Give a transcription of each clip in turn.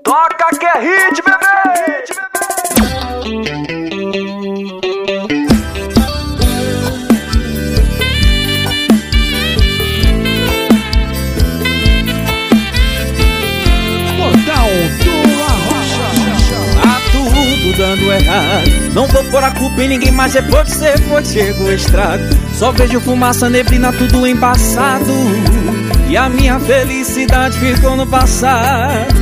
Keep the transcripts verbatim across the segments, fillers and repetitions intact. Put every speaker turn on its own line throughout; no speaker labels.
Toca que é hit, bebê!
Portal do Arrocha.
Tá tudo dando errado, não vou pôr a culpa em ninguém, mas depois que você foi, chegou o estrago. Só vejo fumaça, neblina, tudo embaçado, e a minha felicidade ficou no passado.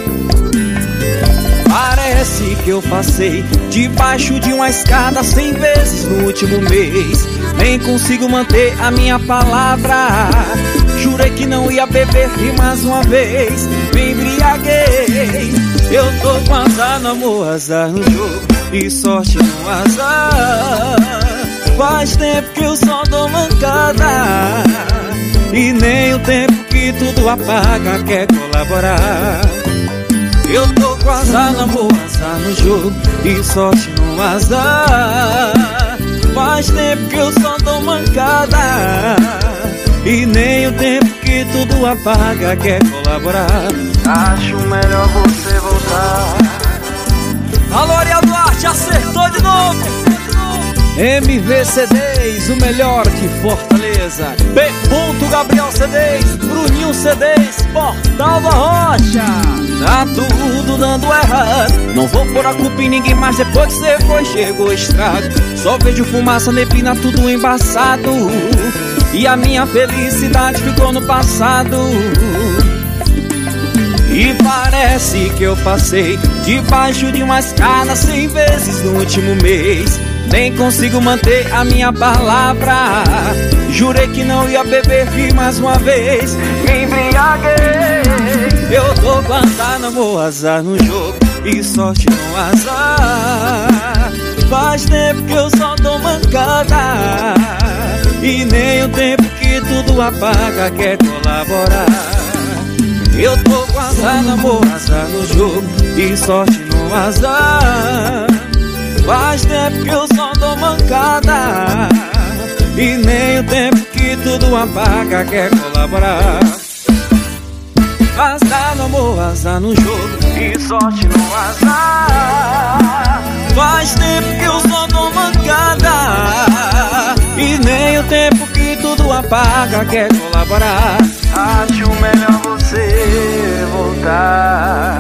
Parece que eu passei debaixo de uma escada cem vezes no último mês. Nem consigo manter a minha palavra. Jurei que não ia beber e mais uma vez me embriaguei. Eu tô com azar no amor, azar no jogo e sorte no azar. Faz tempo que eu só dou mancada, e nem o tempo que tudo apaga quer colaborar. Eu tô com azar no amor, azar no jogo e sorte no azar. Faz tempo que eu só dou mancada, e nem o tempo que tudo apaga quer colaborar.
Acho melhor você voltar.
Alô, Ariel Duarte, acertou de novo. M V C Ds, o melhor de Fortaleza. P. Gabriel C Ds, Bruninho C Ds, Portal do Arrocha. Tá tudo dando errado, não vou pôr a culpa em ninguém, mas depois que você foi, chegou o estrago. Só vejo fumaça, neblina, tudo embaçado, e a minha felicidade ficou no passado. E parece que eu passei debaixo de uma escada cem vezes no último mês. Nem consigo manter a minha palavra. Jurei que não ia beber e mais uma vez me embriaguei. Eu tô com azar no amor, azar no jogo e sorte no azar. Faz tempo que eu só dou mancada, e nem o tempo que tudo apaga quer colaborar. Eu tô com azar no amor, azar no jogo e sorte no azar. Faz tempo que eu só dou mancada, e nem o tempo que tudo apaga quer colaborar. Azar no amor, azar no jogo
E sorte no azar.
Faz tempo que eu só dou mancada, e nem o tempo que tudo apaga quer colaborar.
Acho melhor você voltar.